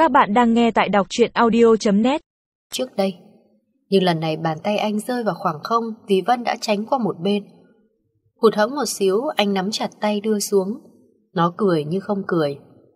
Các bạn đang nghe tại đọc truyện audio.net. Trước đây, nhưng lần này bàn tay anh rơi vào khoảng không vì Vân đã tránh qua một bên. Hụt hẫng một xíu, anh nắm chặt tay đưa xuống. Nó cười như không cười.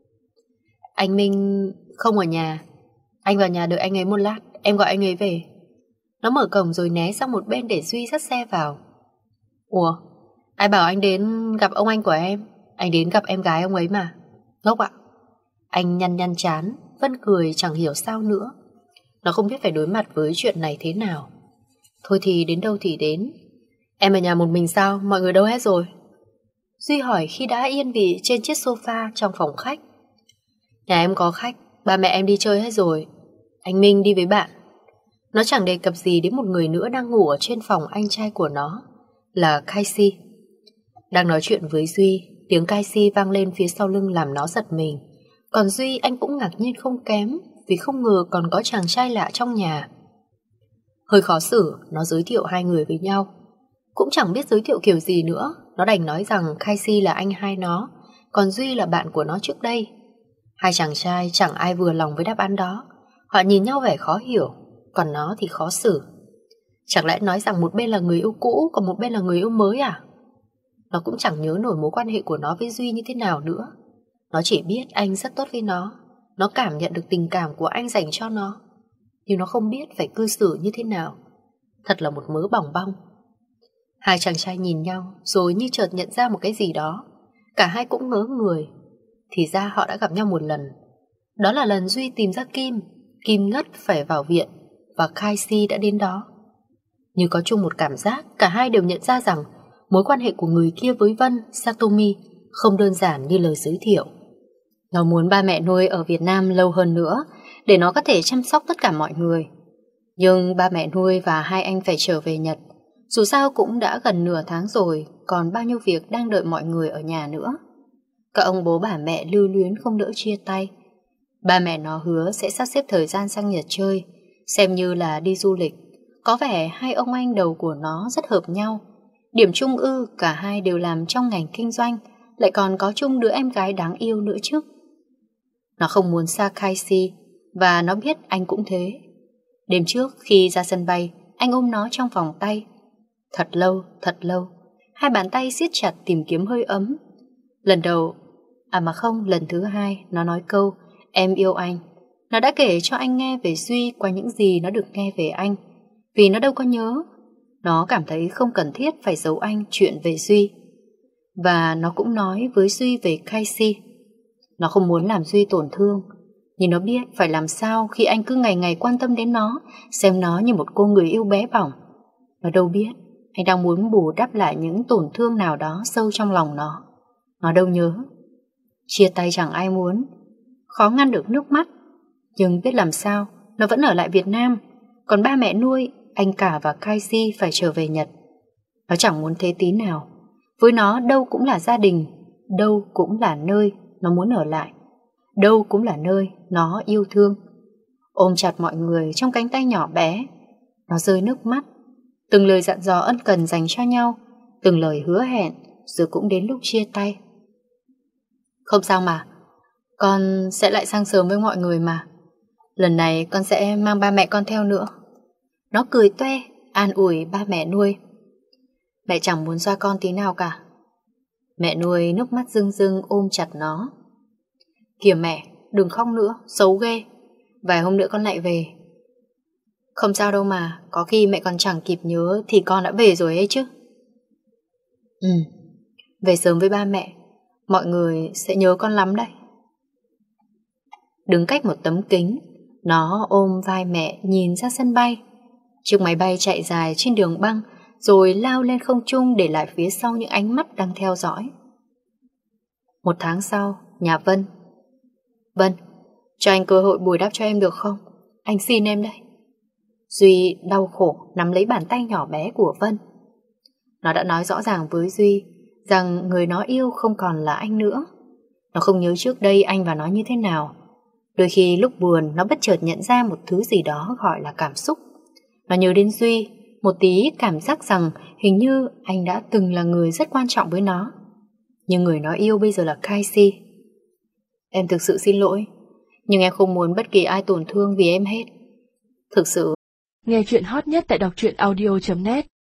Anh Minh không ở nhà. Anh vào nhà đợi anh ấy một lát, em gọi anh ấy về. Nó mở cổng rồi né sang một bên để Duy dắt xe vào. Ủa, ai bảo anh đến gặp ông anh của em? Anh đến gặp em gái ông ấy mà. Ngốc ạ. Anh nhăn nhăn trán. Vân cười chẳng hiểu sao nữa. Nó không biết phải đối mặt với chuyện này thế nào. Thôi thì đến đâu thì đến. Em ở nhà một mình sao? Mọi người đâu hết rồi? Duy hỏi khi đã yên vị trên chiếc sofa trong phòng khách. Nhà em có khách, ba mẹ em đi chơi hết rồi. Anh Minh đi với bạn. Nó chẳng đề cập gì đến một người nữa đang ngủ ở trên phòng anh trai của nó, là Kai-si. Đang nói chuyện với Duy, tiếng Kai-si vang lên phía sau lưng làm nó giật mình. Còn Duy anh cũng ngạc nhiên không kém, vì không ngờ còn có chàng trai lạ trong nhà. Hơi khó xử, nó giới thiệu hai người với nhau. Cũng chẳng biết giới thiệu kiểu gì nữa. Nó đành nói rằng Kai-si là anh hai nó, còn Duy là bạn của nó trước đây. Hai chàng trai chẳng ai vừa lòng với đáp án đó. Họ nhìn nhau vẻ khó hiểu, còn nó thì khó xử. Chẳng lẽ nói rằng một bên là người yêu cũ, còn một bên là người yêu mới à? Nó cũng chẳng nhớ nổi mối quan hệ của nó với Duy như thế nào nữa. Nó chỉ biết anh rất tốt với nó. Nó cảm nhận được tình cảm của anh dành cho nó, nhưng nó không biết phải cư xử như thế nào. Thật là một mớ bòng bong. Hai chàng trai nhìn nhau rồi như chợt nhận ra một cái gì đó. Cả hai cũng ngớ người. Thì ra họ đã gặp nhau một lần. Đó là lần Duy tìm ra Kim. Kim ngất phải vào viện, và Kai-si đã đến đó. Như có chung một cảm giác, cả hai đều nhận ra rằng mối quan hệ của người kia với Vân, Satomi không đơn giản như lời giới thiệu. Nó muốn ba mẹ nuôi ở Việt Nam lâu hơn nữa để nó có thể chăm sóc tất cả mọi người. Nhưng ba mẹ nuôi và hai anh phải trở về Nhật. Dù sao cũng đã gần nửa tháng rồi, còn bao nhiêu việc đang đợi mọi người ở nhà nữa. Các ông bố bà mẹ lưu luyến không đỡ chia tay. Ba mẹ nó hứa sẽ sắp xếp thời gian sang Nhật chơi, xem như là đi du lịch. Có vẻ hai ông anh đầu của nó rất hợp nhau. Điểm chung cả hai đều làm trong ngành kinh doanh, lại còn có chung đứa em gái đáng yêu nữa chứ. Nó không muốn xa Kai-si, và nó biết anh cũng thế. Đêm trước khi ra sân bay, anh ôm nó trong vòng tay. Thật lâu, hai bàn tay siết chặt tìm kiếm hơi ấm. Lần đầu, lần thứ hai, nó nói câu em yêu anh. Nó đã kể cho anh nghe về Duy qua những gì nó được nghe về anh, vì nó đâu có nhớ. Nó cảm thấy không cần thiết phải giấu anh chuyện về Duy. Và nó cũng nói với Duy về Kai-si. Nó không muốn làm Duy tổn thương, nhưng nó biết phải làm sao khi anh cứ ngày ngày quan tâm đến nó, xem nó như một cô người yêu bé bỏng. Nó đâu biết anh đang muốn bù đắp lại những tổn thương nào đó sâu trong lòng nó. Nó đâu nhớ. Chia tay chẳng ai muốn, khó ngăn được nước mắt. Nhưng biết làm sao, nó vẫn ở lại Việt Nam. Còn ba mẹ nuôi, anh cả và Kai-si phải trở về Nhật. Nó chẳng muốn thế tí nào. Với nó đâu cũng là gia đình, đâu cũng là nơi nó muốn ở lại, đâu cũng là nơi nó yêu thương. Ôm chặt mọi người trong cánh tay nhỏ bé, nó rơi nước mắt. Từng lời dặn dò ân cần dành cho nhau, từng lời hứa hẹn, rồi cũng đến lúc chia tay. Không sao mà, con sẽ lại sang sớm với mọi người mà. Lần này con sẽ mang ba mẹ con theo nữa. Nó cười toe, an ủi ba mẹ nuôi. Mẹ chẳng muốn xa con tí nào cả. Mẹ nuôi nước mắt rưng rưng ôm chặt nó. Kìa mẹ, đừng khóc nữa, xấu ghê. Vài hôm nữa con lại về. Không sao đâu mà, có khi mẹ còn chẳng kịp nhớ thì con đã về rồi ấy chứ. Về sớm với ba mẹ, mọi người sẽ nhớ con lắm đấy. Đứng cách một tấm kính, nó ôm vai mẹ nhìn ra sân bay. Chiếc máy bay chạy dài trên đường băng, rồi lao lên không trung để lại phía sau những ánh mắt đang theo dõi. Một tháng sau, nhà Vân. Vân, cho anh cơ hội bồi đắp cho em được không? Anh xin em đây. Duy đau khổ nắm lấy bàn tay nhỏ bé của Vân. Nó đã nói rõ ràng với Duy rằng người nó yêu không còn là anh nữa. Nó không nhớ trước đây anh và nó như thế nào. Đôi khi lúc buồn, nó bất chợt nhận ra một thứ gì đó gọi là cảm xúc. Nó nhớ đến Duy, một tí cảm giác rằng hình như anh đã từng là người rất quan trọng với nó. Nhưng người nó yêu bây giờ là Kai-si. Em thực sự xin lỗi. Nhưng em không muốn bất kỳ ai tổn thương vì em hết. Thực sự. Nghe chuyện hot nhất tại đọc truyện audio.net